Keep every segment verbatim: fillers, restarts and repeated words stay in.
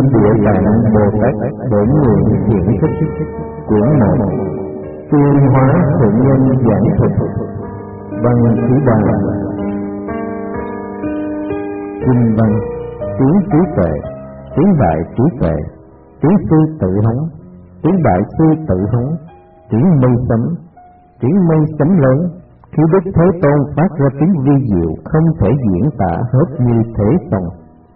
Địa Tạng Bồ Tát Bổn Nguyện Hiển Thích Quyển một Tuyên Hóa Thượng Nhân Giảng Thuật Văn Thứ Ba. Kinh văn: tiếng trí tuệ, tiếng đại trí tuệ, tiếng sư tự hống, tiếng đại sư tự hống, tiếng mây sấm, tiếng mây sấm lớn. Khi Đức Thế Tôn phát ra tiếng vi diệu không thể diễn tả hết như thế xong.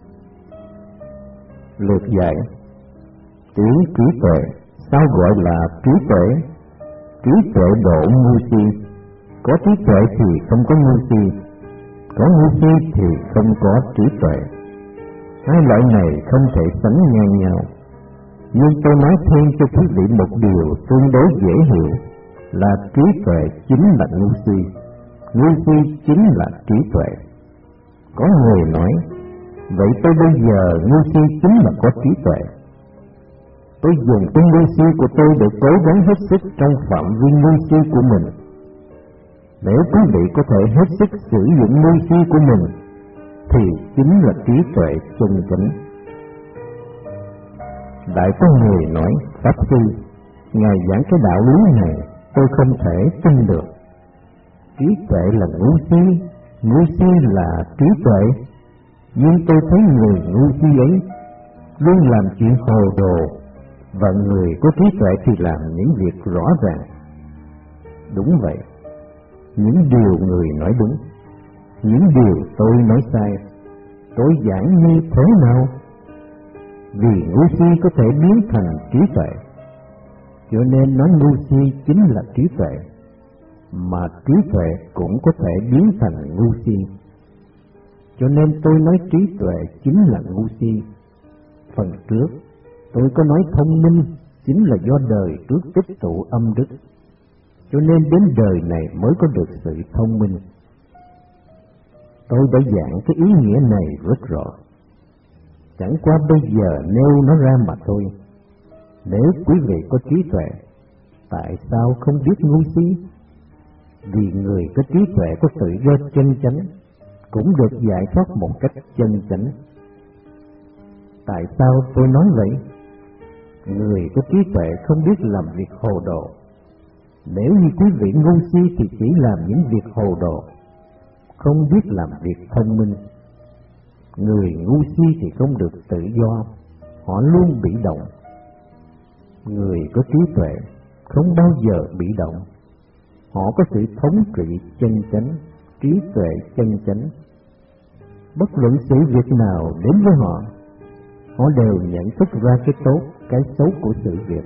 Lược giải: tiếng trí tuệ sao gọi là trí tuệ? Trí tuệ độ ngu si. Có trí tuệ thì không có ngu si, có ngu si thì không có trí tuệ. Hai loại này không thể sánh ngang nhau. Nhưng tôi nói thêm cho quý vị một điều tương đối dễ hiểu là trí tuệ chính là ngu si, ngu si chính là trí tuệ. Có người nói, vậy tôi bây giờ ngu si chính là có trí tuệ. Tôi dùng cái ngu si của tôi để cố gắng hết sức trong phạm vi ngu si của mình. Nếu quý vị có thể hết sức sử dụng ngu si của mình, thì chính là trí tuệ chân chánh. Đại có người nói, Pháp Sư, Ngài giảng cái đạo lý này tôi không thể tin được. Trí tuệ là ngu si, ngu si là trí tuệ. Nhưng tôi thấy người ngu si ấy luôn làm chuyện hồ đồ, và người có trí tuệ thì làm những việc rõ ràng. Đúng vậy, những điều người nói đúng, những điều tôi nói sai. Tôi giảng như thế nào? Vì ngu si có thể biến thành trí tuệ, cho nên nói ngu si chính là trí tuệ, mà trí tuệ cũng có thể biến thành ngu si. Cho nên tôi nói trí tuệ chính là ngu si. Phần trước tôi có nói thông minh chính là do đời trước tích tụ âm đức, cho nên đến đời này mới có được sự thông minh. Tôi đã giảng cái ý nghĩa này rất rõ, chẳng qua bây giờ nêu nó ra mà thôi. Nếu quý vị có trí tuệ, tại sao không biết ngu si? Vì người có trí tuệ có tự do chân chánh, cũng được giải thoát một cách chân chánh. Tại sao tôi nói vậy? Người có trí tuệ không biết làm việc hồ đồ. Nếu như quý vị ngu si thì chỉ làm những việc hồ đồ, không biết làm việc thông minh. Người ngu si thì không được tự do, họ luôn bị động. Người có trí tuệ không bao giờ bị động, họ có sự thống trị chân chánh, trí tuệ chân chánh. Bất luận sự việc nào đến với họ, họ đều nhận thức ra cái tốt, cái xấu của sự việc.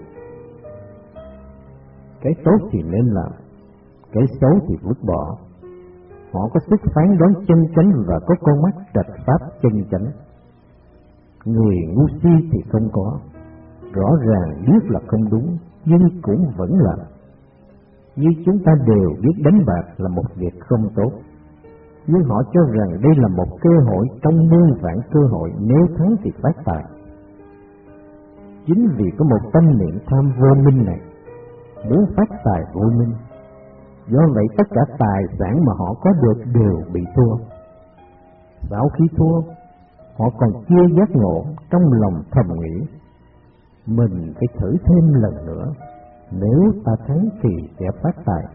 Cái tốt thì nên làm, cái xấu thì vứt bỏ. Họ có sức phán đoán chân chánh và có con mắt trạch pháp chân chánh. Người ngu si thì không có, rõ ràng biết là không đúng nhưng cũng vẫn làm. Như chúng ta đều biết đánh bạc là một việc không tốt, nhưng họ cho rằng đây là một cơ hội trong muôn vạn cơ hội, nếu thắng thì phát tài. Chính vì có một tâm niệm tham vô minh này, muốn phát tài vô minh, do vậy tất cả tài sản mà họ có được đều bị thua. Sau khi thua, họ còn chưa giác ngộ, trong lòng thầm nghĩ, mình phải thử thêm lần nữa, nếu ta thắng thì sẽ phát tài.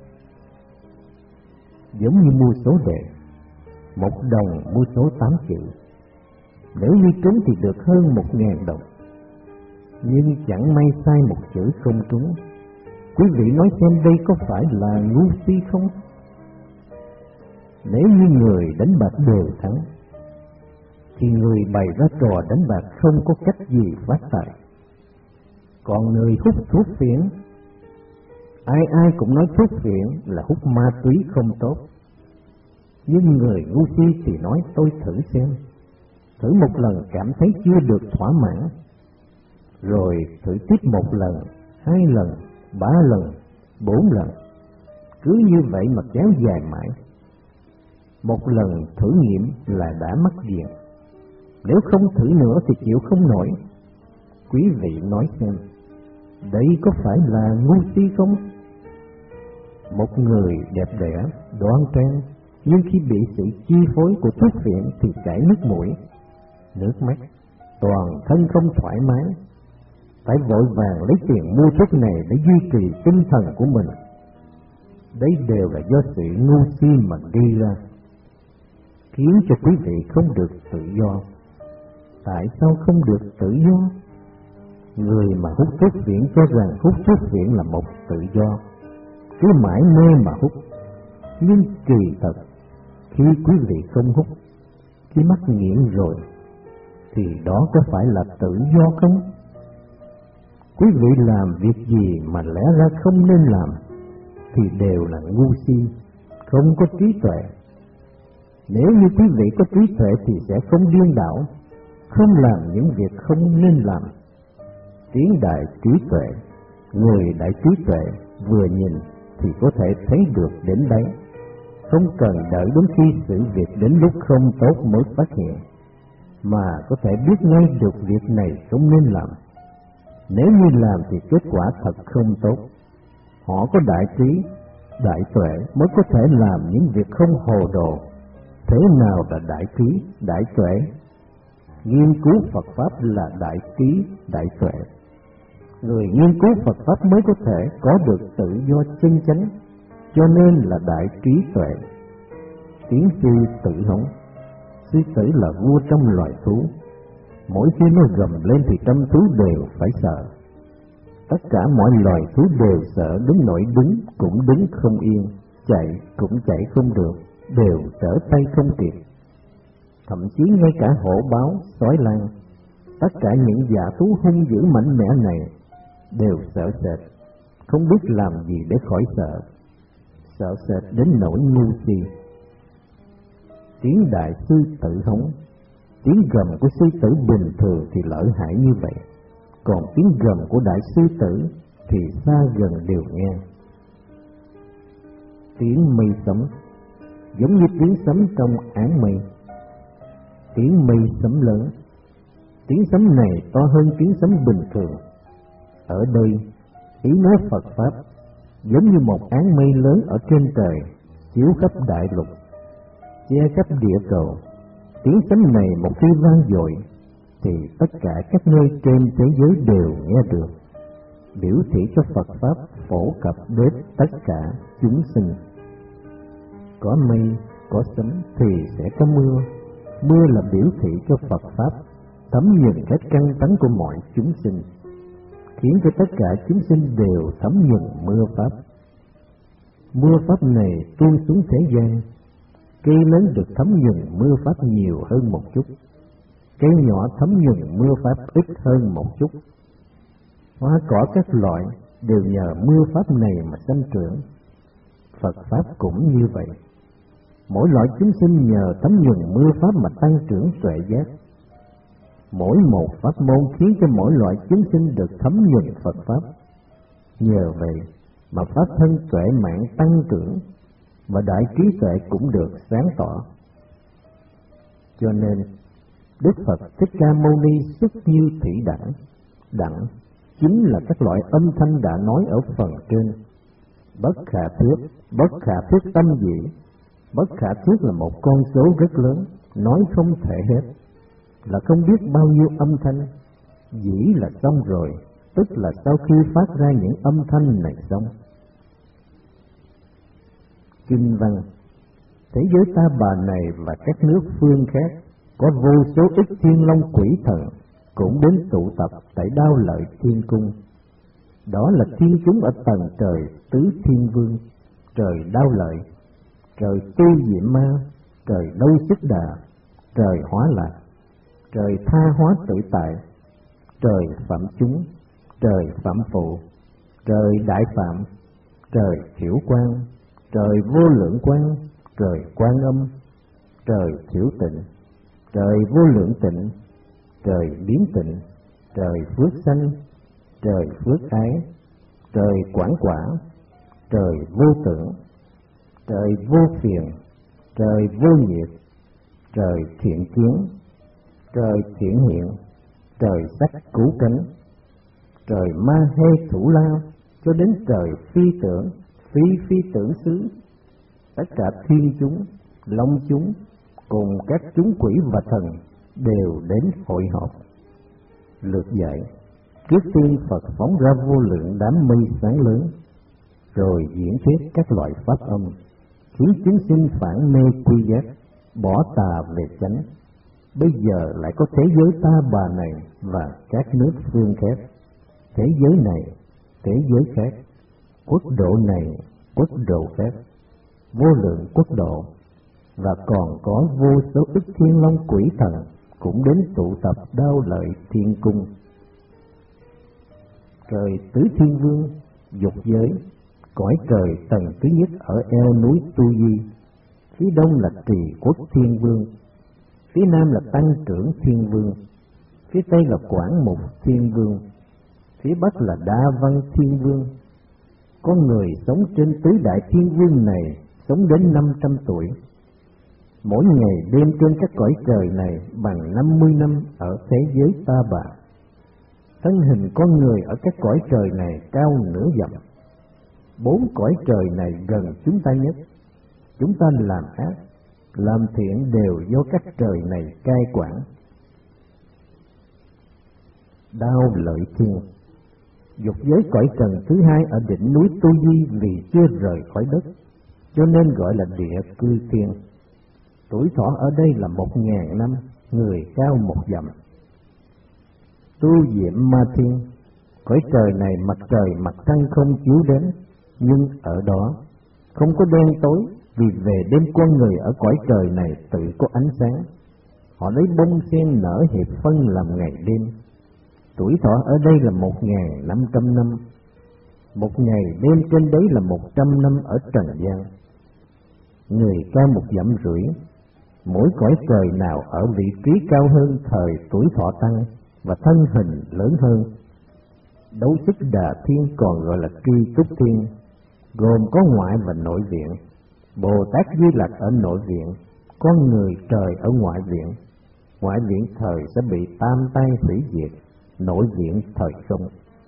Giống như mua số đề, một đồng mua số tám chữ, nếu như trúng thì được hơn một ngàn đồng, nhưng chẳng may sai một chữ không trúng. Quý vị nói xem đây có phải là ngu si không? Nếu như người đánh bạc đều thắng, thì người bày ra trò đánh bạc không có cách gì phát tài. Còn người hút thuốc phiện, ai ai cũng nói thuốc phiện là hút ma túy không tốt, nhưng người ngu si thì nói tôi thử xem, thử một lần cảm thấy chưa được thỏa mãn, rồi thử tiếp một lần, hai lần, ba lần, bốn lần, cứ như vậy mà kéo dài mãi. Một lần thử nghiệm là đã mắc nghiện, nếu không thử nữa thì chịu không nổi. Quý vị nói xem, đây có phải là ngu si không? Một người đẹp đẽ, đoan trang, nhưng khi bị sự chi phối của thuốc phiện thì chảy nước mũi, nước mắt, toàn thân không thoải mái, phải vội vàng lấy tiền mua thuốc này để duy trì tinh thần của mình. Đấy đều là do sự ngu si mà gây ra, khiến cho quý vị không được tự do. Tại sao không được tự do? Người mà hút thuốc phiện cho rằng hút thuốc phiện là một tự do, cứ mãi mê mà hút. Nhưng kỳ thật, khi quý vị không hút, khi mắc nghiện rồi, thì đó có phải là tự do không? Quý vị làm việc gì mà lẽ ra không nên làm thì đều là ngu si, không có trí tuệ. Nếu như quý vị có trí tuệ thì sẽ không điên đảo, không làm những việc không nên làm. Tiếng đại trí tuệ, người đại trí tuệ vừa nhìn thì có thể thấy được đến đấy, không cần đợi đến khi sự việc đến lúc không tốt mới phát hiện, mà có thể biết ngay được việc này không nên làm. Nếu như làm thì kết quả thật không tốt. Họ có đại trí, đại tuệ mới có thể làm những việc không hồ đồ. Thế nào là đại trí, đại tuệ? Nghiên cứu Phật Pháp là đại trí, đại tuệ. Người nghiên cứu Phật Pháp mới có thể có được tự do chân chánh, cho nên là đại trí tuệ. Tiếng sư tử hống. Sư tử là vua trong loài thú. Mỗi khi nó gầm lên thì trăm thú đều phải sợ. Tất cả mọi loài thú đều sợ đến nỗi đứng cũng đứng không yên, chạy cũng chạy không được, đều trở tay không kịp. Thậm chí ngay cả hổ báo, sói lang, tất cả những dã thú hung dữ mạnh mẽ này đều sợ sệt, không biết làm gì để khỏi sợ, sợ sệt đến nỗi ngu si. Tiếng đại sư tử hống. Tiếng gầm của sư tử bình thường thì lợi hại như vậy, còn tiếng gầm của đại sư tử thì xa gần đều nghe. Tiếng mây sấm. Giống như tiếng sấm trong áng mây. Tiếng mây sấm lớn. Tiếng sấm này to hơn tiếng sấm bình thường. Ở đây, ý nói Phật Pháp giống như một áng mây lớn ở trên trời, chiếu khắp đại lục, che khắp địa cầu. Tiếng sấm này một khi vang dội thì tất cả các nơi trên thế giới đều nghe được, biểu thị cho Phật Pháp phổ cập đến tất cả chúng sinh. Có mây, có sấm thì sẽ có mưa. Mưa là biểu thị cho Phật Pháp thấm nhuần hết căn tánh của mọi chúng sinh, khiến cho tất cả chúng sinh đều thấm nhuần mưa Pháp. Mưa Pháp này tuôn xuống thế gian. Cây lớn được thấm nhuần mưa Pháp nhiều hơn một chút, cây nhỏ thấm nhuần mưa Pháp ít hơn một chút. Hoa cỏ các loại đều nhờ mưa Pháp này mà sinh trưởng. Phật Pháp cũng như vậy. Mỗi loại chúng sinh nhờ thấm nhuần mưa Pháp mà tăng trưởng tuệ giác. Mỗi một pháp môn khiến cho mỗi loại chúng sinh được thấm nhuần Phật Pháp. Nhờ vậy mà Pháp thân tuệ mạng tăng trưởng, và đại trí tuệ cũng được sáng tỏ. Cho nên Đức Phật Thích Ca Mâu Ni xuất như thủy đẳng. Đẳng chính là các loại âm thanh đã nói ở phần trên. Bất khả thuyết, bất khả thuyết tâm dĩ. Bất khả thuyết là một con số rất lớn, nói không thể hết, là không biết bao nhiêu âm thanh. Dĩ là xong rồi, tức là sau khi phát ra những âm thanh này xong. Kinh văn. Thế giới Ta Bà này và các nước phương khác có vô số ít thiên long quỷ thần cũng đến tụ tập tại Đao Lợi Thiên Cung. Đó là thiên chúng ở tầng trời Tứ Thiên Vương, trời Đao Lợi, trời Tu Diệm Ma, trời Đâu Xích Đà, trời Hóa Lạc, trời Tha Hóa Tự Tại, trời Phạm Chúng, trời Phạm Phụ, trời Đại Phạm, trời Thiểu Quang, trời Vô Lượng Quang, trời Quan Âm, trời Thiểu Tịnh, trời Vô Lượng Tịnh, trời Biến Tịnh, trời Phước Sanh, trời Phước Ái, trời Quảng Quả, trời Vô Tưởng, trời Vô Phiền, trời Vô Nhiệt, trời Thiện Kiến, trời Thiện Hiện, trời Sắc Cứu Cánh, trời Ma Hê Thủ La, cho đến trời Phi Tưởng, Phi Phi Tưởng Xứ. Tất cả thiên chúng, long chúng cùng các chúng quỷ và thần đều đến hội họp. lượt dạy. Trước tiên Phật phóng ra vô lượng đám mây sáng lớn, rồi diễn thuyết các loại pháp âm, khiến chúng sinh phản mê quy giác, bỏ tà về chánh. Bây giờ lại có thế giới Ta Bà này và các nước phương khác, thế giới này, thế giới khác, quốc độ này, quốc độ khác, vô lượng quốc độ, và còn có vô số ức thiên long quỷ thần cũng đến tụ tập đao lợi thiên cung. Trời tứ thiên vương, dục giới, cõi trời tầng thứ nhất ở eo núi Tu Di, phía đông là Trì Quốc Thiên Vương, phía nam là Tăng Trưởng Thiên Vương, phía tây là Quảng Mục Thiên Vương, phía bắc là Đa Văn Thiên Vương. Có người sống trên tứ đại thiên vương này sống đến năm trăm tuổi. Mỗi ngày đêm trên các cõi trời này bằng năm mươi năm ở thế giới Ta Bà. Thân hình con người ở các cõi trời này cao nửa dặm. Bốn cõi trời này gần chúng ta nhất. Chúng ta làm ác, làm thiện đều do các trời này cai quản. Đao lợi thiên. Dục giới cõi trần thứ hai ở đỉnh núi Tu Di vì chưa rời khỏi đất, cho nên gọi là địa cư thiên. Tuổi thọ ở đây là một ngàn năm, người cao một dặm. Tu Diệm Ma Thiên. Cõi trời này mặt trời mặt trăng không chiếu đến, nhưng ở đó không có đen tối, vì về đêm con người ở cõi trời này tự có ánh sáng. Họ lấy bông sen nở hiệp phân làm ngày đêm. Tuổi thọ ở đây là một ngàn năm trăm năm. Một ngày đêm trên đấy là một trăm năm ở trần gian. Người cao một dặm rưỡi. Mỗi cõi trời nào ở vị trí cao hơn thời tuổi thọ tăng và thân hình lớn hơn. Đấu Sức Đà Thiên còn gọi là Tri Túc Thiên, gồm có ngoại và nội viện. Bồ Tát Di Lặc ở nội viện, con người trời ở ngoại viện. Ngoại viện thời sẽ bị tam tai hủy diệt, nội viện thời không.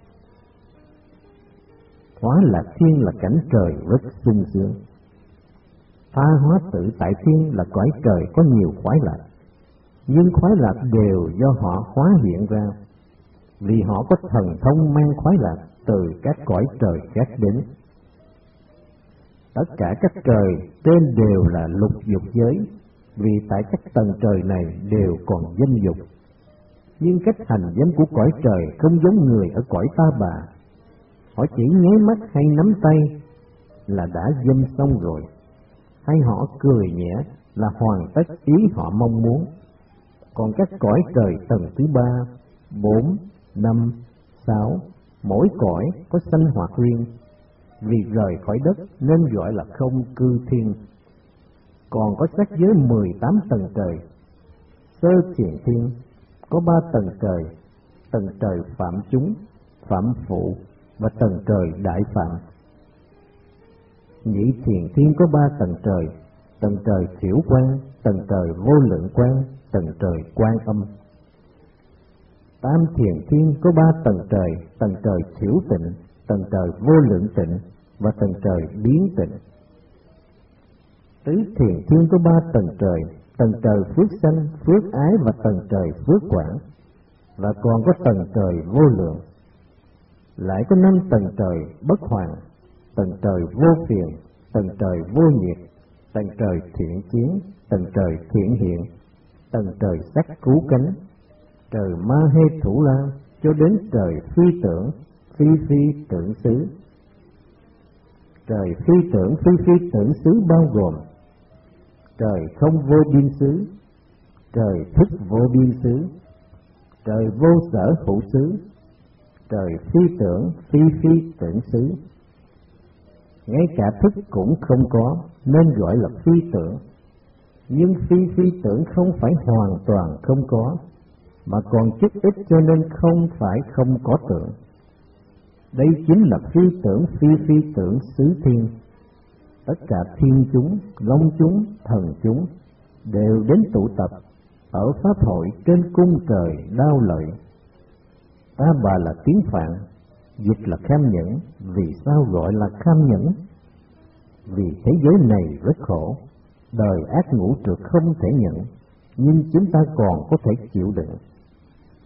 Hóa Lạc Thiên là cảnh trời rất sung sướng. Tha Hóa Tự Tại Thiên là cõi trời có nhiều khoái lạc, nhưng khoái lạc đều do họ hóa hiện ra, vì họ có thần thông mang khoái lạc từ các cõi trời khác đến. Tất cả các trời tên đều là lục dục giới, vì tại các tầng trời này đều còn dâm dục. Nhưng cách hành dâm của cõi trời không giống người ở cõi Ta Bà. Họ chỉ nháy mắt hay nắm tay là đã dâm xong rồi, hay họ cười nhẹ là hoàn tất ý họ mong muốn. Còn các cõi trời tầng thứ ba, bốn, năm, sáu, mỗi cõi có sanh hoạt riêng, vì rời khỏi đất nên gọi là không cư thiên. Còn có sắc giới mười tám tầng trời. Sơ Thiền Thiên có ba tầng trời: tầng trời phạm chúng, phạm phụ và tầng trời đại phạm. Nhị Thiền Thiên có ba tầng trời: tầng trời thiểu quan, tầng trời vô lượng quan, tầng trời quan âm. Tam Thiền Thiên có ba tầng trời: tầng trời thiểu tịnh, tầng trời vô lượng tịnh và tầng trời biến tịnh. Tứ Thiền Thiên có ba tầng trời: tầng trời phước sanh, phước ái và tầng trời phước quản, và còn có tầng trời vô lượng. Lại có năm tầng trời bất hoàng: tầng trời vô phiền, tầng trời vô nhiệt, tầng trời thiện chiến, tầng trời thiện hiện, tầng trời sắc cứu cánh, trời ma hê thủ la, cho đến trời phi tưởng, phi phi tưởng xứ. Trời phi tưởng, phi phi tưởng xứ bao gồm trời không vô biên xứ, trời thức vô biên xứ, trời vô sở hữu xứ, trời phi tưởng, phi phi tưởng xứ. Ngay cả thức cũng không có nên gọi là phi tưởng. Nhưng phi phi tưởng không phải hoàn toàn không có, mà còn chút ít cho nên không phải không có tưởng. Đây chính là phi tưởng phi phi tưởng xứ thiên. Tất cả thiên chúng, long chúng, thần chúng đều đến tụ tập ở pháp hội trên cung trời Đao Lợi. Ta Bà là tiếng Phạn, dịch là kham nhẫn. Vì sao gọi là kham nhẫn? Vì thế giới này rất khổ, đời ác ngũ trượt không thể nhận, nhưng chúng ta còn có thể chịu đựng.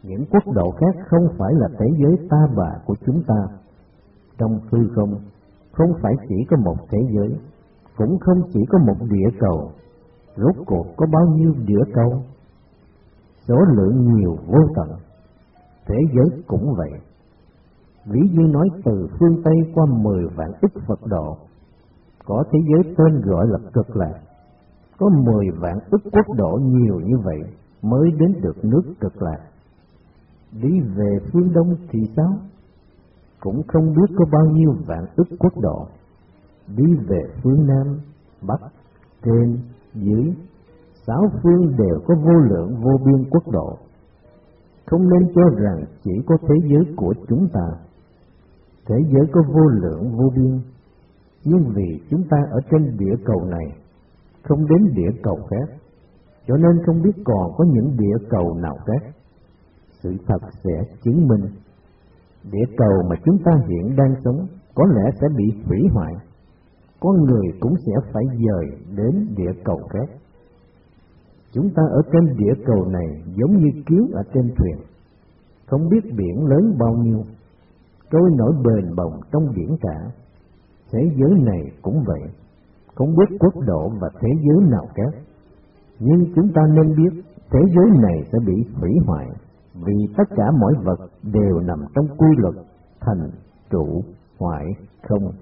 Những quốc độ khác không phải là thế giới ta bà của chúng ta. Trong hư không, không phải chỉ có một thế giới, cũng không chỉ có một địa cầu. Rốt cuộc có bao nhiêu địa cầu? Số lượng nhiều vô tận. Thế giới cũng vậy. Ví như nói từ phương Tây qua mười vạn ức Phật độ, có thế giới tên gọi là Cực Lạc. Có mười vạn ức quốc độ nhiều như vậy mới đến được nước Cực Lạc. Đi về phương Đông thì sao? Cũng không biết có bao nhiêu vạn ức quốc độ. Đi về phương Nam, Bắc, trên, dưới, sáu phương đều có vô lượng vô biên quốc độ. Không nên cho rằng chỉ có thế giới của chúng ta. Thế giới có vô lượng vô biên, nhưng vì chúng ta ở trên địa cầu này, không đến địa cầu khác, cho nên không biết còn có những địa cầu nào khác. Sự thật sẽ chứng minh, địa cầu mà chúng ta hiện đang sống có lẽ sẽ bị hủy hoại, con người cũng sẽ phải dời đến địa cầu khác. Chúng ta ở trên địa cầu này giống như kiếu ở trên thuyền, không biết biển lớn bao nhiêu, trôi nổi bền bồng trong biển cả. Thế giới này cũng vậy, không biết quốc độ và thế giới nào khác. Nhưng chúng ta nên biết thế giới này sẽ bị hủy hoại, vì tất cả mọi vật đều nằm trong quy luật thành, trụ, hoại, không.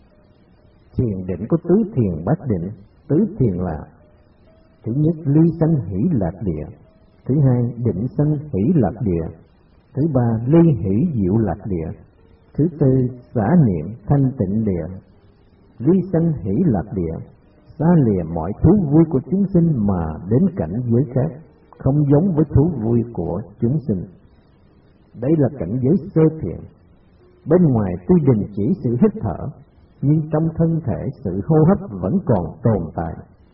Thiền định có tứ thiền bát định. Tứ thiền là: thứ nhất, ly sanh hỷ lạc địa; thứ hai, định sanh hỷ lạc địa; thứ ba, ly hỷ diệu lạc địa; thứ tư, xả niệm thanh tịnh địa. Ly sanh hỷ lạc địa, xa lìa mọi thú vui của chúng sinh mà đến cảnh giới khác, không giống với thú vui của chúng sinh. Đây là cảnh giới sơ thiền. Bên ngoài tuy đình chỉ sự hít thở, nhưng trong thân thể sự hô hấp vẫn còn tồn tại.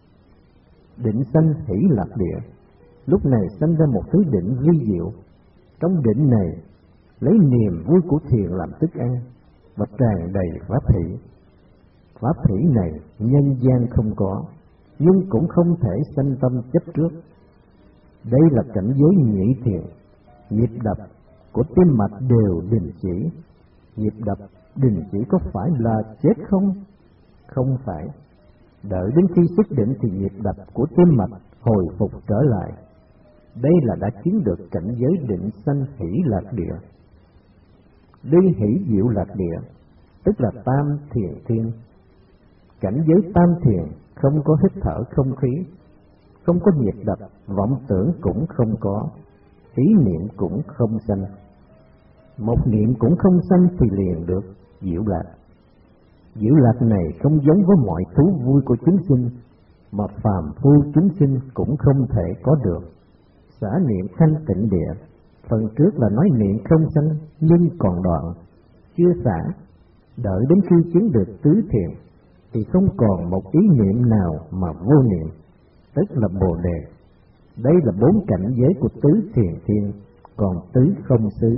Định sanh hỷ lạc địa, lúc này sanh ra một thứ định vi diệu. Trong định này, lấy niềm vui của thiền làm thức ăn và tràn đầy pháp hỷ. Pháp hỷ này nhân gian không có, nhưng cũng không thể sanh tâm chấp trước. Đây là cảnh giới nhị thiền. Nhịp đập của tim mạch đều đình chỉ. Nhịp đập đình chỉ có phải là chết không? Không phải. Đợi đến khi xuất định thì nhịp đập của tim mạch hồi phục trở lại. Đây là đã chứng được cảnh giới định sanh hỷ lạc địa. Ly hỷ diệu lạc địa, tức là tam thiền thiên. Cảnh giới tam thiền không có hít thở không khí, không có nhịp đập, vọng tưởng cũng không có, ý niệm cũng không sanh. Một niệm cũng không sanh thì liền được diệu lạc. Diệu lạc này không giống với mọi thú vui của chúng sinh, mà phàm phu chúng sinh cũng không thể có được. Xả niệm thanh tịnh địa, phần trước là nói niệm không sanh nhưng còn đoạn, chưa xả. Đợi đến khi chứng được tứ thiền thì không còn một ý niệm nào mà vô niệm, tức là Bồ Đề. Đây là bốn cảnh giới của tứ thiền thiên, còn tứ không xứ.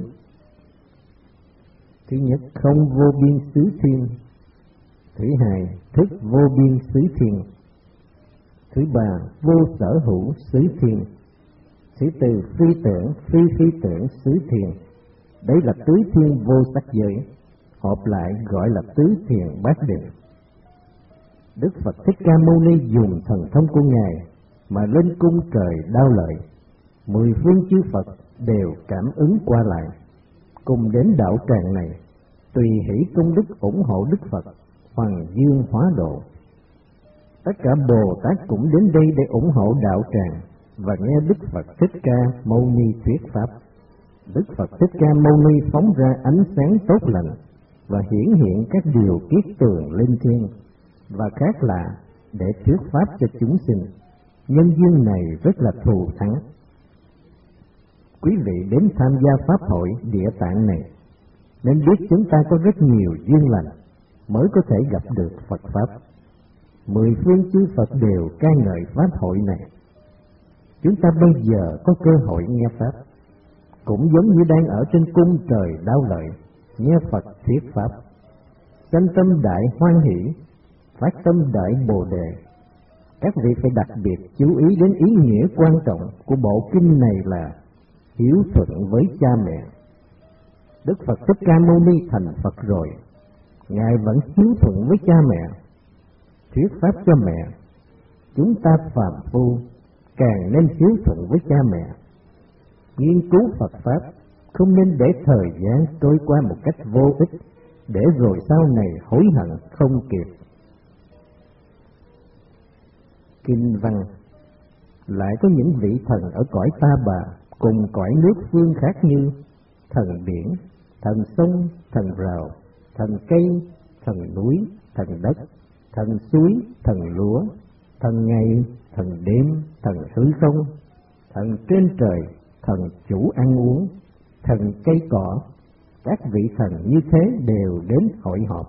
Thứ nhất, không vô biên xứ thiên. Thứ hai, thức vô biên xứ thiên. Thứ ba, vô sở hữu xứ thiên. Thứ tư, phi tưởng phi phi tưởng xứ thiên. Đấy là tứ thiên vô sắc giới, hợp lại gọi là tứ thiền bát định. Đức Phật Thích Ca Mâu Ni dùng thần thông của Ngài mà lên cung trời đao lợi. Mười phương chư Phật đều cảm ứng qua lại, cùng đến đạo tràng này, tùy hỷ công đức ủng hộ Đức Phật, hoàng dương hóa độ. Tất cả Bồ Tát cũng đến đây để ủng hộ đạo tràng và nghe Đức Phật Thích Ca Mâu Ni thuyết pháp. Đức Phật Thích Ca Mâu Ni phóng ra ánh sáng tốt lành và hiển hiện các điều kiết tường linh thiêng, và khác là để thuyết pháp cho chúng sinh. Nhân duyên này rất là thù thắng. Quý vị đến tham gia pháp hội Địa Tạng này nên biết chúng ta có rất nhiều duyên lành mới có thể gặp được Phật pháp. Mười phương chư Phật đều ca ngợi pháp hội này. Chúng ta bây giờ có cơ hội nghe pháp, cũng giống như đang ở trên cung trời đao lợi, nghe Phật thuyết pháp. Sanh tâm đại hoan hỷ, phát tâm đại Bồ Đề. Các vị phải đặc biệt chú ý đến ý nghĩa quan trọng của bộ kinh này là hiếu thuận với cha mẹ. Đức Phật Thích Ca Mâu Ni thành Phật rồi, Ngài vẫn hiếu thuận với cha mẹ, thuyết pháp cho mẹ. Chúng ta phàm phu càng nên hiếu thuận với cha mẹ, nghiên cứu Phật Pháp, không nên để thời gian trôi qua một cách vô ích, để rồi sau này hối hận không kịp. Kinh văn lại có những vị thần ở cõi Ta Bà cùng cõi nước phương khác như thần biển, thần sông, thần rào, thần cây, thần núi, thần đất, thần suối, thần lúa, thần ngày, thần đêm, thần hư không, thần trên trời, thần chủ ăn uống, thần cây cỏ. Các vị thần như thế đều đến hội họp.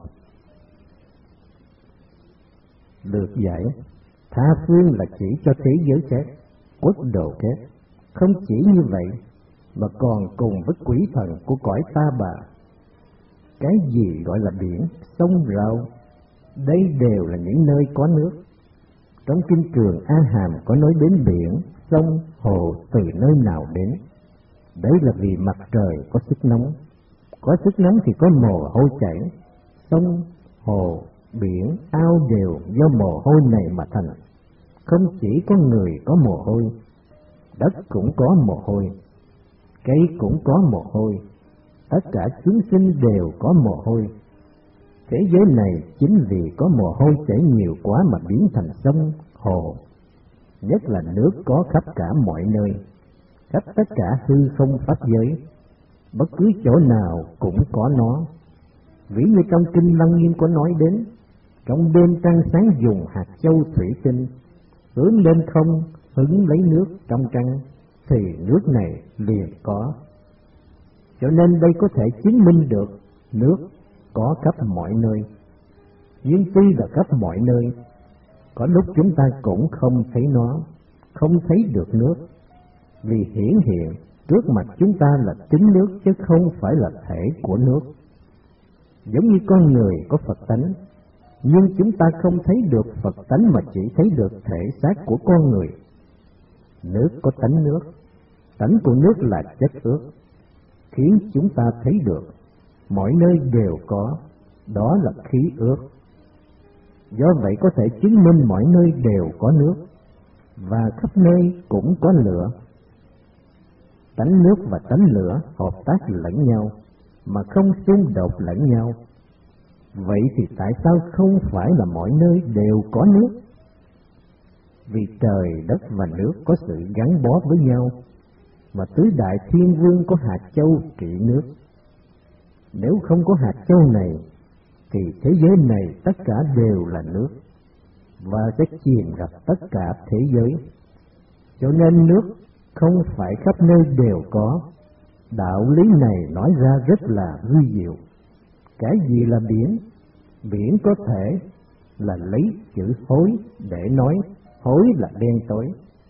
Lược giải: tha phương là chỉ cho thế giới khác, quốc độ khác. Không chỉ như vậy, mà còn cùng với quỷ thần của cõi Ta Bà. Cái gì gọi là biển, sông, rau, đây đều là những nơi có nước. Trong Kinh Trường A Hàm có nói đến biển, sông, hồ từ nơi nào đến. Đấy là vì mặt trời có sức nóng, có sức nóng thì có mồ hôi chảy. Sông, hồ, biển, ao đều do mồ hôi này mà thành. Không chỉ có người có mồ hôi, đất cũng có mồ hôi, cây cũng có mồ hôi, tất cả chúng sinh đều có mồ hôi. Thế giới này chính vì có mồ hôi chảy nhiều quá mà biến thành sông, hồ. Nhất là nước có khắp cả mọi nơi, khắp tất cả hư không pháp giới, bất cứ chỗ nào cũng có nó. Ví như trong Kinh Lăng Nghiêm có nói đến, trong đêm trăng sáng dùng hạt châu thủy tinh hướng lên không, hứng lấy nước trong trăng, thì nước này liền có. Cho nên đây có thể chứng minh được nước có khắp mọi nơi. Nhưng tuy là khắp mọi nơi, có lúc chúng ta cũng không thấy nó, không thấy được nước, vì hiển hiện trước mặt chúng ta là chính nước chứ không phải là thể của nước. Giống như con người có Phật tánh, nhưng chúng ta không thấy được Phật tánh mà chỉ thấy được thể xác của con người. Nước có tánh nước, tánh của nước là chất ướt, khiến chúng ta thấy được mọi nơi đều có, đó là khí ướt. Do vậy có thể chứng minh mọi nơi đều có nước, và khắp nơi cũng có lửa. Tánh nước và tánh lửa hợp tác lẫn nhau, mà không xung đột lẫn nhau. Vậy thì tại sao không phải là mọi nơi đều có nước? Vì trời, đất và nước có sự gắn bó với nhau, mà tứ đại thiên vương có hạt châu trị nước. Nếu không có hạt châu này, thì thế giới này tất cả đều là nước, và sẽ chìm ngập tất cả thế giới. Cho nên nước không phải khắp nơi đều có. Đạo lý này nói ra rất là vi diệu. Cái gì là biển? Biển có thể là lấy chữ hối để nói, hối là đen tối.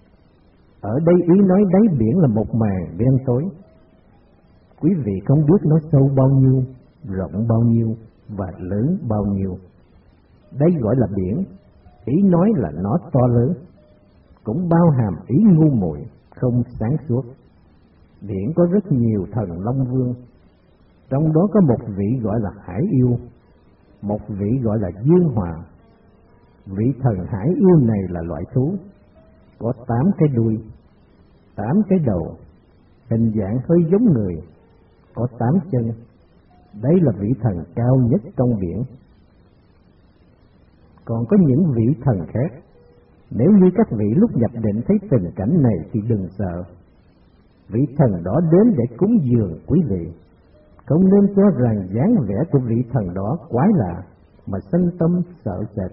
Ở đây ý nói đáy biển là một màn đen tối. Quý vị không biết nó sâu bao nhiêu, rộng bao nhiêu và lớn bao nhiêu. Đây gọi là biển, ý nói là nó to lớn, cũng bao hàm ý ngu muội, không sáng suốt. Biển có rất nhiều thần Long Vương, trong đó có một vị gọi là Hải Yêu, một vị gọi là Dương Hòa. Vị thần Hải Yêu này là loại thú, có tám cái đuôi, tám cái đầu, hình dạng hơi giống người, có tám chân. Đấy là vị thần cao nhất trong biển. Còn có những vị thần khác, nếu như các vị lúc nhập định thấy tình cảnh này thì đừng sợ. Vị thần đó đến để cúng dường quý vị, không nên cho rằng dáng vẻ của vị thần đó quái lạ mà sanh tâm sợ sệt.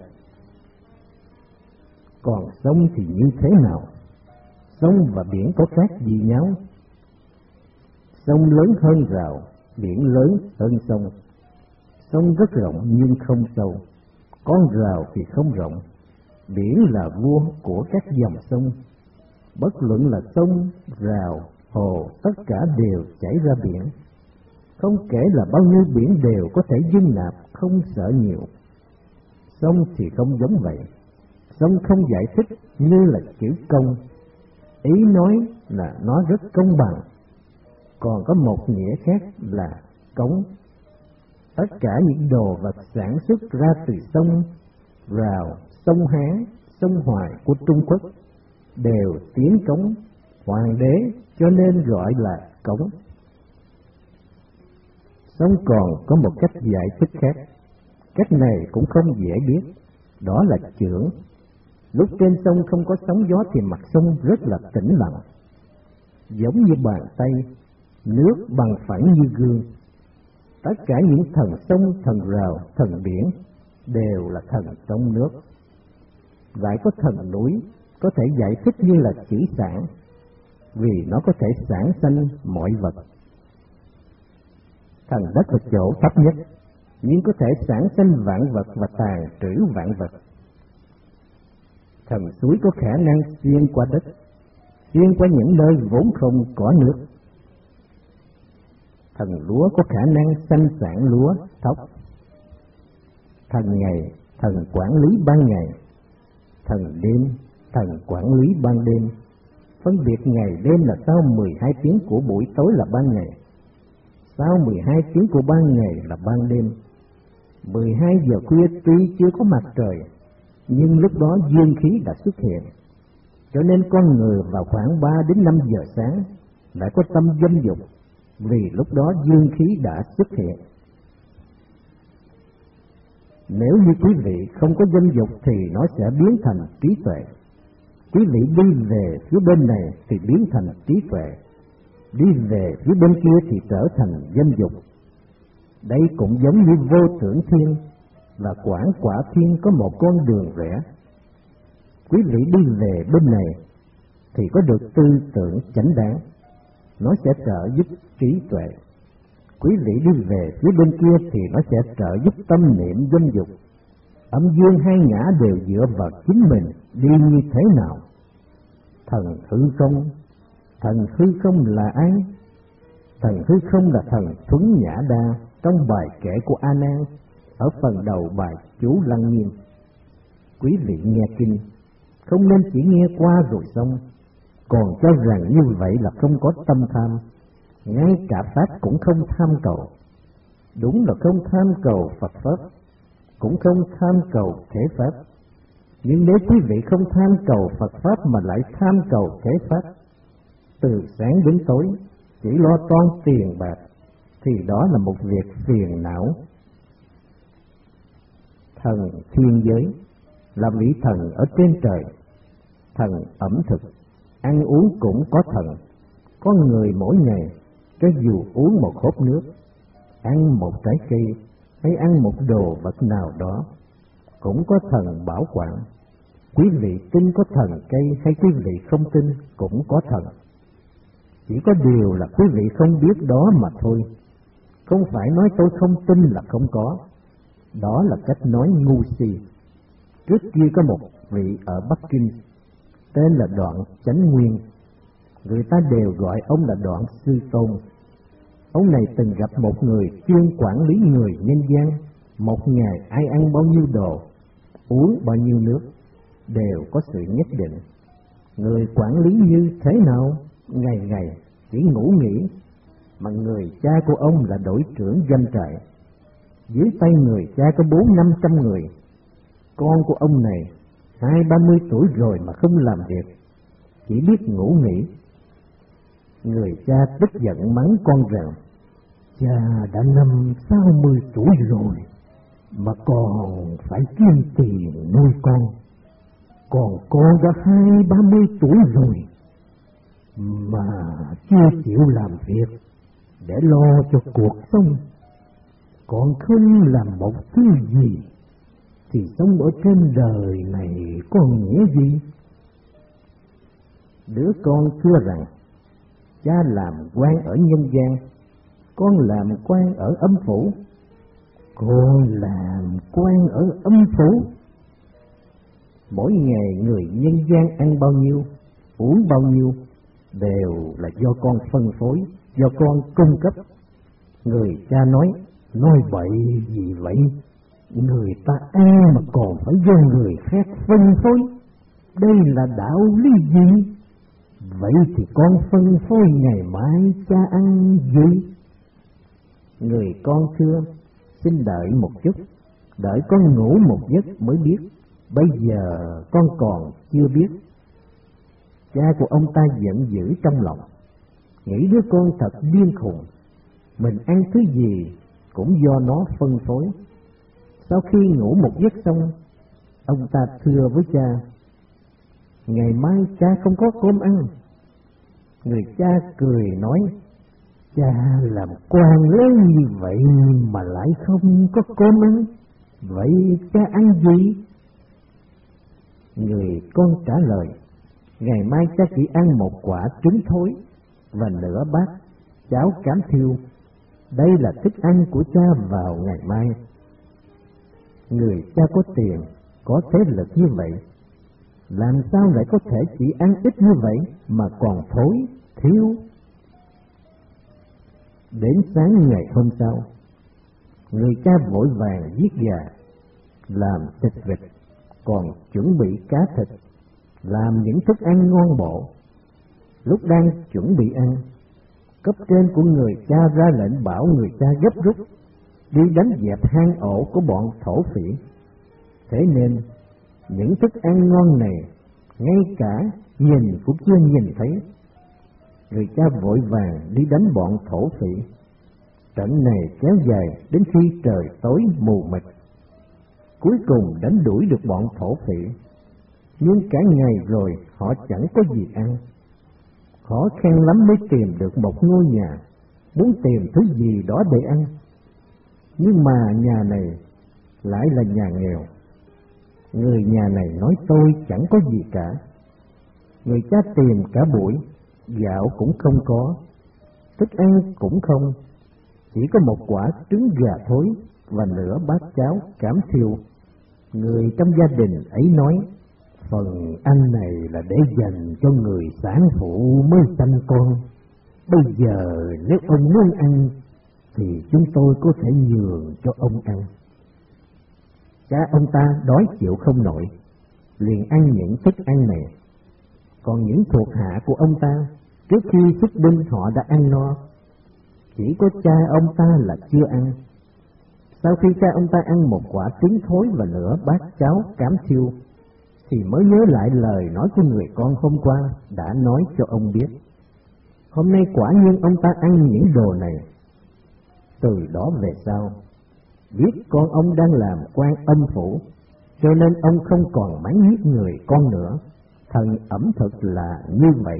Còn sông thì như thế nào? Sông và biển có khác gì nhau? Sông lớn hơn rào, biển lớn hơn sông. Sông rất rộng nhưng không sâu, con rào thì không rộng. Biển là vua của các dòng sông. Bất luận là sông, rào, hồ, tất cả đều chảy ra biển. Không kể là bao nhiêu biển đều có thể dung nạp, không sợ nhiều. Sông thì không giống vậy. Sông không giải thích như là chữ công. Ý nói là nó rất công bằng, còn có một nghĩa khác là cống. Tất cả những đồ vật sản xuất ra từ sông Rào, sông Hán, sông Hoài của Trung Quốc đều tiến cống hoàng đế, cho nên gọi là cống. Song còn có một cách giải thích khác. Cách này cũng không dễ biết, đó là chưởng. Lúc trên sông không có sóng gió thì mặt sông rất là tĩnh lặng, giống như bàn tay, nước bằng phẳng như gương. Tất cả những thần sông, thần rào, thần biển đều là thần trong nước. Lại có thần núi, có thể giải thích như là chỉ sản, vì nó có thể sản sanh mọi vật. Thần đất là chỗ thấp nhất, nhưng có thể sản sanh vạn vật và tàn trữ vạn vật. Thần suối có khả năng xuyên qua đất, xuyên qua những nơi vốn không có nước. Thần lúa có khả năng sanh sản lúa, thóc. Thần ngày, thần quản lý ban ngày. Thần đêm, thần quản lý ban đêm. Phân biệt ngày đêm là sau mười hai tiếng của buổi tối là ban ngày, sau mười hai tiếng của ban ngày là ban đêm. mười hai giờ khuya tuy chưa có mặt trời, nhưng lúc đó dương khí đã xuất hiện, cho nên con người vào khoảng ba đến năm giờ sáng lại có tâm dâm dục, vì lúc đó dương khí đã xuất hiện. Nếu như quý vị không có dâm dục thì nó sẽ biến thành trí tuệ. Quý vị đi về phía bên này thì biến thành trí tuệ, đi về phía bên kia thì trở thành dâm dục. Đây cũng giống như vô tưởng thiên và quảng quả thiên có một con đường rẽ. Quý vị đi về bên này thì có được tư tưởng chánh đáng, nó sẽ trợ giúp trí tuệ. Quý vị đi về phía bên kia thì nó sẽ trợ giúp tâm niệm dâm dục. Âm dương hai ngã đều dựa vào chính mình đi như thế nào. Thần hư không, thần hư không là ai? Thần hư không là thần Thuấn Nhã Đa trong bài kể của A Nan ở phần đầu bài chú Lăng Nghiêm. Quý vị nghe kinh không nên chỉ nghe qua rồi xong, còn cho rằng như vậy là không có tâm tham, ngay cả pháp cũng không tham cầu. Đúng là không tham cầu Phật pháp, cũng không tham cầu thể pháp. Nhưng nếu quý vị không tham cầu Phật pháp mà lại tham cầu thể pháp, từ sáng đến tối chỉ lo toan tiền bạc, thì đó là một việc phiền não. Thần thiên giới là vị thần ở trên trời, thần ẩm thực, ăn uống cũng có thần. Con người mỗi ngày cho dù uống một hớp nước, ăn một trái cây hay ăn một đồ vật nào đó, cũng có thần bảo quản. Quý vị tin có thần cây hay quý vị không tin cũng có thần. Chỉ có điều là quý vị không biết đó mà thôi. Không phải nói tôi không tin là không có, đó là cách nói ngu si. Trước kia có một vị ở Bắc Kinh tên là Đoạn Chánh Nguyên, người ta đều gọi ông là Đoạn Sư Tôn. Ông này từng gặp một người chuyên quản lý người nhân gian, một ngày ai ăn bao nhiêu đồ, uống bao nhiêu nước, đều có sự nhất định. Người quản lý như thế nào? Ngày ngày chỉ ngủ nghỉ, mà người cha của ông là đội trưởng doanh trại. Dưới tay người cha có bốn năm trăm người. Con của ông này hai ba mươi tuổi rồi mà không làm việc, chỉ biết ngủ nghỉ. Người cha tức giận mắng con rằng: cha đã năm sáu mươi tuổi rồi mà còn phải kiếm tiền nuôi con, còn con đã hai ba mươi tuổi rồi mà chưa chịu làm việc để lo cho cuộc sống, còn không làm một thứ gì thì sống ở trên đời này có nghĩa gì? Đứa con thưa rằng: cha làm quan ở nhân gian, con làm quan ở âm phủ. Con làm quan ở âm phủ. Mỗi ngày người nhân gian ăn bao nhiêu, uống bao nhiêu đều là do con phân phối, do con cung cấp. Người cha nói: nói bậy gì vậy? Người ta ăn mà còn phải do người khác phân phối, đây là đạo lý gì? Vậy thì con phân phối ngày mai cha ăn gì? Người con thưa, xin đợi một chút, đợi con ngủ một giấc mới biết, bây giờ con còn chưa biết. Cha của ông ta giận dữ trong lòng, nghĩ đứa con thật điên khùng, mình ăn thứ gì cũng do nó phân phối. Sau khi ngủ một giấc xong, ông ta thưa với cha, ngày mai cha không có cơm ăn. Người cha cười nói, cha làm quan lớn như vậy mà lại không có cơm ăn, vậy cha ăn gì? Người con trả lời, ngày mai cha chỉ ăn một quả trứng thối và nửa bát cháo cám thiêu, đây là thức ăn của cha vào ngày mai. Người cha có tiền, có thế lực như vậy, làm sao lại có thể chỉ ăn ít như vậy mà còn thối, thiếu? Đến sáng ngày hôm sau, người cha vội vàng giết gà, làm thịt vịt, còn chuẩn bị cá thịt, làm những thức ăn ngon bổ. Lúc đang chuẩn bị ăn, cấp trên của người cha ra lệnh bảo người cha gấp rút đi đánh dẹp hang ổ của bọn thổ phỉ. Thế nên những thức ăn ngon này ngay cả nhìn cũng chưa nhìn thấy. Người cha vội vàng đi đánh bọn thổ phỉ. Trận này kéo dài đến khi trời tối mù mịt. Cuối cùng đánh đuổi được bọn thổ phỉ, nhưng cả ngày rồi họ chẳng có gì ăn. Khó khăn lắm mới tìm được một ngôi nhà, muốn tìm thứ gì đó để ăn. Nhưng mà nhà này lại là nhà nghèo. Người nhà này nói tôi chẳng có gì cả. Người cha tìm cả buổi, gạo cũng không có, thức ăn cũng không, chỉ có một quả trứng gà thối và nửa bát cháo cám thiêu. Người trong gia đình ấy nói, phần ăn này là để dành cho người sản phụ mới sanh con. Bây giờ nếu ông muốn ăn thì chúng tôi có thể nhường cho ông ăn. Cha ông ta đói chịu không nổi, liền ăn những thức ăn này. Còn những thuộc hạ của ông ta, trước khi xuất binh họ đã ăn no, chỉ có cha ông ta là chưa ăn. Sau khi cha ông ta ăn một quả trứng thối và nửa bát cháo cám thiêu, thì mới nhớ lại lời nói của người con hôm qua đã nói cho ông biết. Hôm nay quả nhiên ông ta ăn những đồ này. Từ đó về sau, biết con ông đang làm quan âm phủ, cho nên ông không còn mắng giết người con nữa. Thần ẩm thực là như vậy.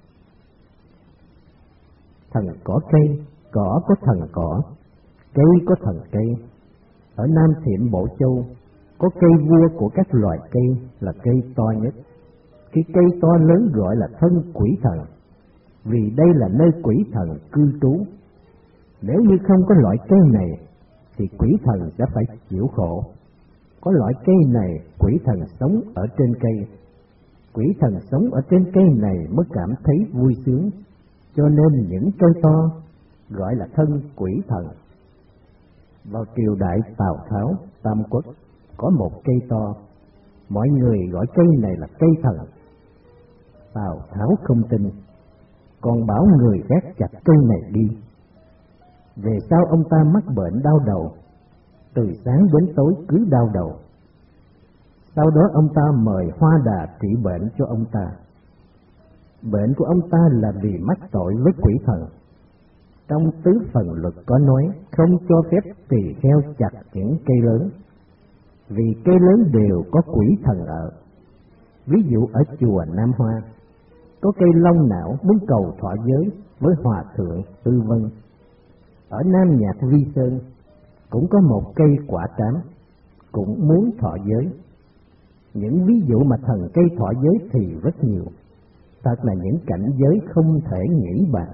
Thần cỏ cây, cỏ có thần cỏ, cây có thần cây. Ở Nam Thiểm Bộ Châu, có cây vua của các loài cây là cây to nhất. Cái cây to lớn gọi là thân quỷ thần, vì đây là nơi quỷ thần cư trú. Nếu như không có loại cây này, thì quỷ thần sẽ phải chịu khổ. Có loại cây này, quỷ thần sống ở trên cây. Quỷ thần sống ở trên cây này mới cảm thấy vui sướng, cho nên những cây to gọi là thân quỷ thần. Vào triều đại Tào Tháo, Tam Quốc, có một cây to, mọi người gọi cây này là cây thần. Tào Tháo không tin, còn bảo người gác chặt cây này đi. Về sau ông ta mắc bệnh đau đầu, từ sáng đến tối cứ đau đầu. Sau đó ông ta mời Hoa Đà trị bệnh cho ông ta. Bệnh của ông ta là vì mắc tội với quỷ thần. Trong tứ phần luật có nói không cho phép tỳ kheo chặt những cây lớn, vì cây lớn đều có quỷ thần ở. Ví dụ ở chùa Nam Hoa, có cây long não muốn cầu thọ giới với hòa thượng Tư Vân. Ở Nam Nhạc Vi Sơn cũng có một cây quả trám, cũng muốn thọ giới. Những ví dụ mà thần cây thọ giới thì rất nhiều, thật là những cảnh giới không thể nghĩ bàn.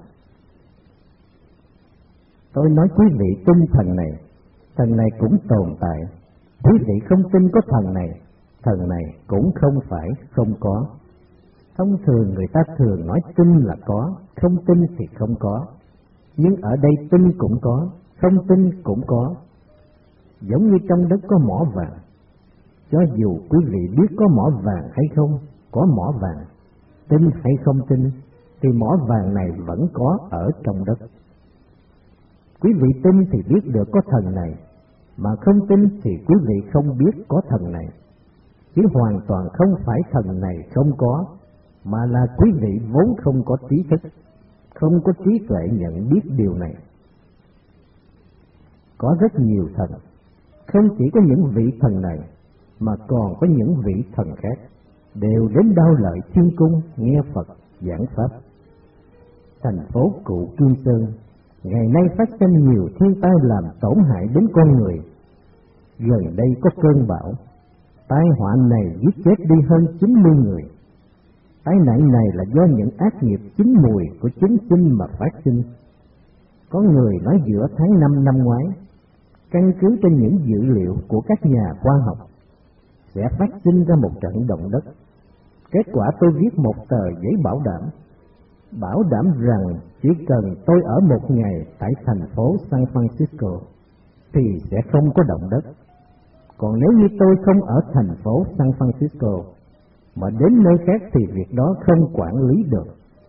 Tôi nói quý vị tin thần này, thần này cũng tồn tại. Quý vị không tin có thần này, thần này cũng không phải không có. Thông thường người ta thường nói tin là có, không tin thì không có. Nhưng ở đây tin cũng có, không tin cũng có. Giống như trong đất có mỏ vàng, cho dù quý vị biết có mỏ vàng hay không, có mỏ vàng, tin hay không tin thì mỏ vàng này vẫn có ở trong đất. Quý vị tin thì biết được có thần này, mà không tin thì quý vị không biết có thần này. Chứ hoàn toàn không phải thần này không có, mà là quý vị vốn không có trí thức, không có trí tuệ nhận biết điều này. Có rất nhiều thần, không chỉ có những vị thần này, mà còn có những vị thần khác, đều đến Đao Lợi Thiên Cung nghe Phật giảng Pháp. Thành phố Cụ Kim Sơn ngày nay phát sinh nhiều thiên tai làm tổn hại đến con người. Gần đây có cơn bão, tai họa này giết chết đi hơn chín mươi người. Tai nạn này là do những ác nghiệp chín mùi của chúng sinh mà phát sinh. Có người nói giữa tháng năm năm ngoái, căn cứ trên những dữ liệu của các nhà khoa học, sẽ phát sinh ra một trận động đất. Kết quả tôi viết một tờ giấy bảo đảm, bảo đảm rằng chỉ cần tôi ở một ngày tại thành phố San Francisco thì sẽ không có động đất. Còn nếu như tôi không ở thành phố San Francisco mà đến nơi khác thì việc đó không quản lý được.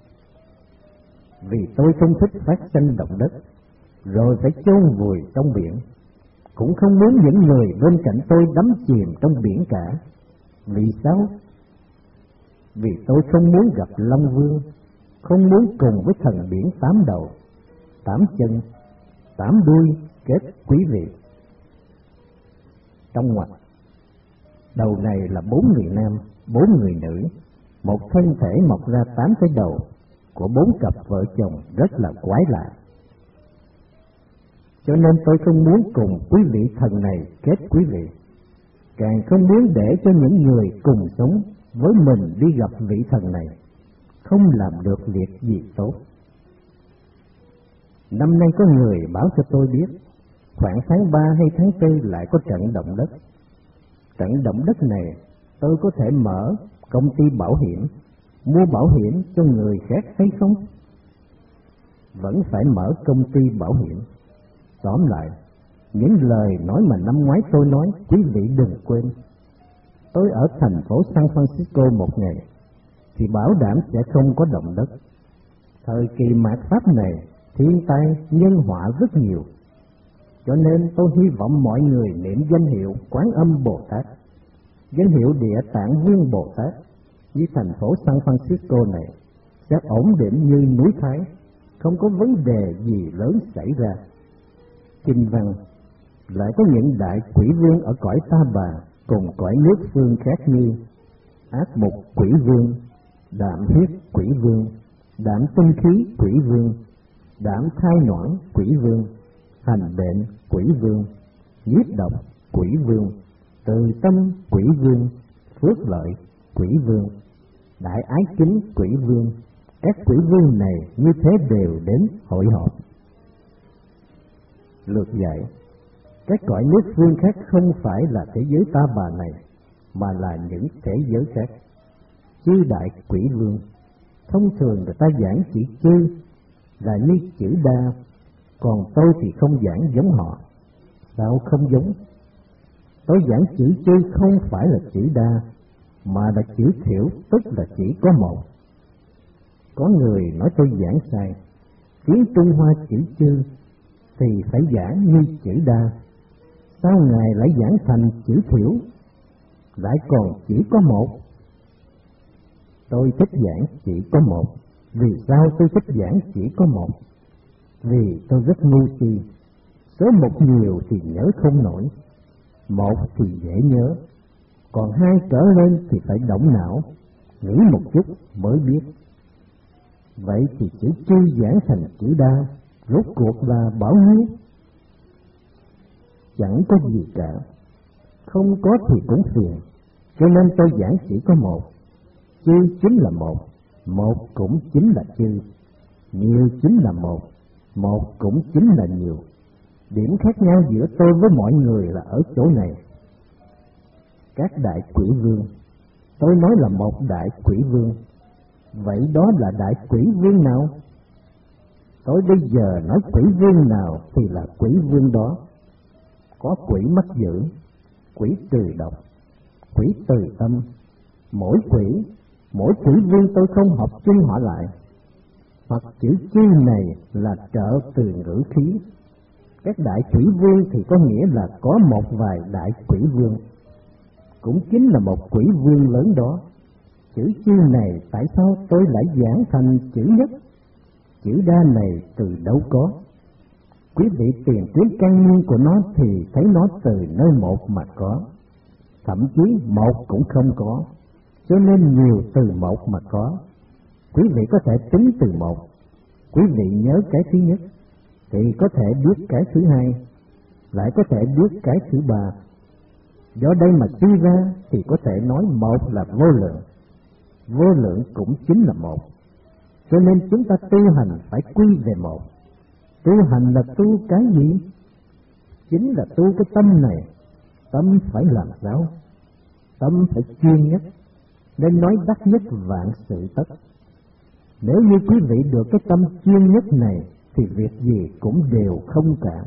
Vì tôi không thích phát sinh động đất rồi phải chôn vùi trong biển, cũng không muốn những người bên cạnh tôi đắm chìm trong biển cả. Vì sao? Vì tôi không muốn gặp Long Vương, không muốn cùng với thần biển tám đầu, tám chân, tám đuôi kết quý vị. Trong ngoặc, đầu này là bốn người nam, bốn người nữ, một thân thể mọc ra tám cái đầu của bốn cặp vợ chồng rất là quái lạ. Cho nên tôi không muốn cùng quý vị thần này kết quý vị, càng không muốn để cho những người cùng sống với mình đi gặp vị thần này, không làm được việc gì tốt. Năm nay có người báo cho tôi biết, khoảng tháng ba hay tháng tư lại có trận động đất. Trận động đất này tôi có thể mở công ty bảo hiểm, mua bảo hiểm cho người khác hay không? Vẫn phải mở công ty bảo hiểm. Tóm lại, những lời nói mà năm ngoái tôi nói, quý vị đừng quên. Tôi ở thành phố San Francisco một ngày, thì bảo đảm sẽ không có động đất. Thời kỳ mạt Pháp này, thiên tai nhân họa rất nhiều. Cho nên tôi hy vọng mọi người niệm danh hiệu Quán Âm Bồ Tát, danh hiệu Địa Tạng Vương Bồ Tát, với thành phố San Francisco này sẽ ổn định như núi Thái, không có vấn đề gì lớn xảy ra. Kinh văn lại có những đại quỷ vương ở cõi Ta Bà cùng cõi nước phương khác như ác mục quỷ vương, đạm huyết quỷ vương, đạm tinh khí quỷ vương, đạm thai noãn quỷ vương, hành bệnh quỷ vương, nhiếp độc quỷ vương, từ tâm quỷ vương, phước lợi quỷ vương, đại ái kính quỷ vương. Các quỷ vương này như thế đều đến hội họp. Lược dạy, các cõi nước phương khác không phải là thế giới Ta Bà này, mà là những thế giới khác. Chư đại quỷ vương, thông thường người ta giảng chữ chư là như chữ đa, còn tôi thì không giảng giống họ. Sao không giống? Tôi giảng chữ chư không phải là chữ đa, mà là chữ thiểu, tức là chỉ có một. Có người nói tôi giảng sai, tiếng Trung Hoa chữ chư thì phải giảng như chữ đa. Sao Ngài lại giảng thành chữ thiểu, lại còn chỉ có một? Tôi thích giảng chỉ có một. Vì sao tôi thích giảng chỉ có một? Vì tôi rất ngu si. Số một nhiều thì nhớ không nổi, một thì dễ nhớ, còn hai trở lên thì phải động não, nghĩ một chút mới biết. Vậy thì chữ chư giảng thành chữ đa, rốt cuộc là bao nhiêu? Chẳng có gì cả, không có thì cũng phiền, cho nên tôi giảng chỉ có một. Chư chính là một, một cũng chính là chư, nhiều chính là một, một cũng chính là nhiều. Điểm khác nhau giữa tôi với mọi người là ở chỗ này. Các đại quỷ vương, tôi nói là một đại quỷ vương, vậy đó là đại quỷ vương nào? Tôi bây giờ nói quỷ vương nào thì là quỷ vương đó. Có quỷ mắc giữ, quỷ từ độc, quỷ từ tâm. Mỗi quỷ Mỗi chữ vương tôi không học chung họ lại, hoặc chữ chi này là trợ từ ngữ khí. Các đại quỷ vương thì có nghĩa là có một vài đại quỷ vương, cũng chính là một quỷ vương lớn đó. Chữ chi này tại sao tôi lại giảng thành chữ nhất? Chữ đa này từ đâu có? Quý vị tìm kiếm căn nguyên của nó thì thấy nó từ nơi một mà có, thậm chí một cũng không có, cho nên nhiều từ một mà có. Quý vị có thể tính từ một, quý vị nhớ cái thứ nhất thì có thể biết cái thứ hai, lại có thể biết cái thứ ba. Do đây mà suy ra thì có thể nói một là vô lượng, vô lượng cũng chính là một. Cho nên chúng ta tu hành phải quy về một. Tu hành là tu cái gì? Chính là tu cái tâm này. Tâm phải làm sao? Tâm phải chuyên nhất, nên nói đắc nhất vạn sự tất. Nếu như quý vị được cái tâm chuyên nhất này thì việc gì cũng đều không cả.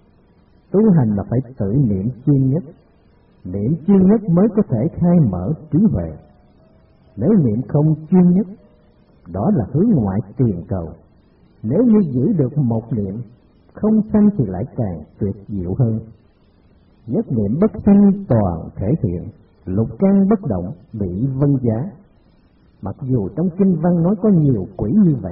Tu hành là phải tự niệm chuyên nhất, niệm chuyên nhất mới có thể khai mở trí huệ. Nếu niệm không chuyên nhất, đó là hướng ngoại tìm cầu. Nếu như giữ được một niệm không sanh thì lại càng tuyệt diệu hơn. Nhất niệm bất sanh toàn thể hiện, lục căn bất động bị vân giá. Mặc dù trong kinh văn nói có nhiều quỷ như vậy,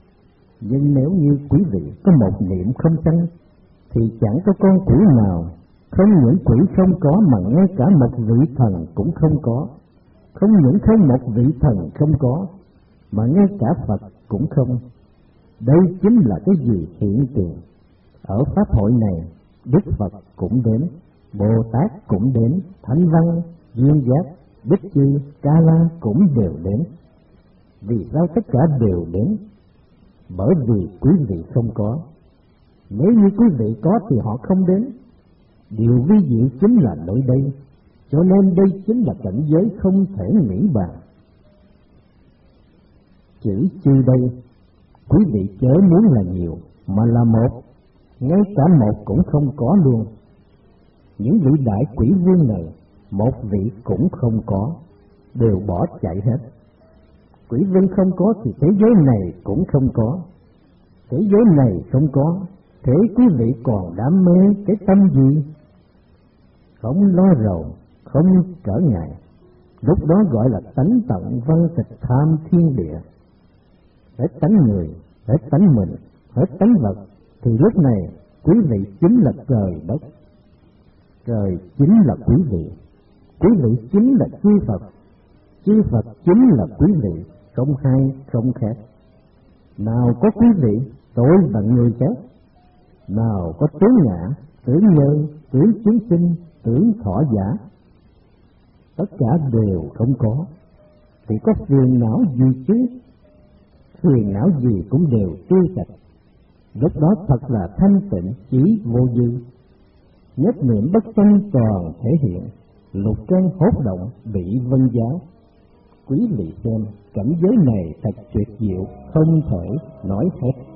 nhưng nếu như quý vị có một niệm không sanh thì chẳng có con quỷ nào. Không những quỷ không có mà ngay cả một vị thần cũng không có. Không những không một vị thần không có mà ngay cả Phật cũng không. Đây chính là cái gì hiện tiền. Ở pháp hội này, Đức Phật cũng đến, Bồ Tát cũng đến, Thánh Văn, Duyên Giác, Bích Chi, Ca La cũng đều đến. Vì sao tất cả đều đến? Bởi vì quý vị không có. Nếu như quý vị có thì họ không đến. Điều vi diệu chính là nơi đây, cho nên đây chính là cảnh giới không thể nghĩ bàn. Chữ chi đây, quý vị chớ muốn là nhiều, mà là một, ngay cả một cũng không có luôn. Những vị đại quỷ vương này, một vị cũng không có, đều bỏ chạy hết. Quỷ vương không có thì thế giới này cũng không có. Thế giới này không có, thế quý vị còn đam mê cái tâm gì? Không lo rầu, không trở ngại, lúc đó gọi là tánh tận văn tịch tham thiên địa. Hết tánh người, hết tánh mình, hết tánh vật, thì lúc này quý vị chính là trời đất. Trời chính là quý vị, quý vị chính là chư Phật, chư Phật chính là quý vị, không hai không khác. Nào có quý vị, tôi là người khác. Nào có tướng ngã, tướng nhân, tướng chúng sinh, tướng thọ giả. Tất cả đều không có, thì có phiền não gì chứ? Phiền não gì cũng đều tiêu sạch. Lúc đó thật là thanh tịnh chỉ vô dư. Nhất niệm bất sanh toàn thể hiện, lục căn hốt động bị vân giáo. Quý vị xem, cảnh giới này thật tuyệt diệu, không thể nói hết.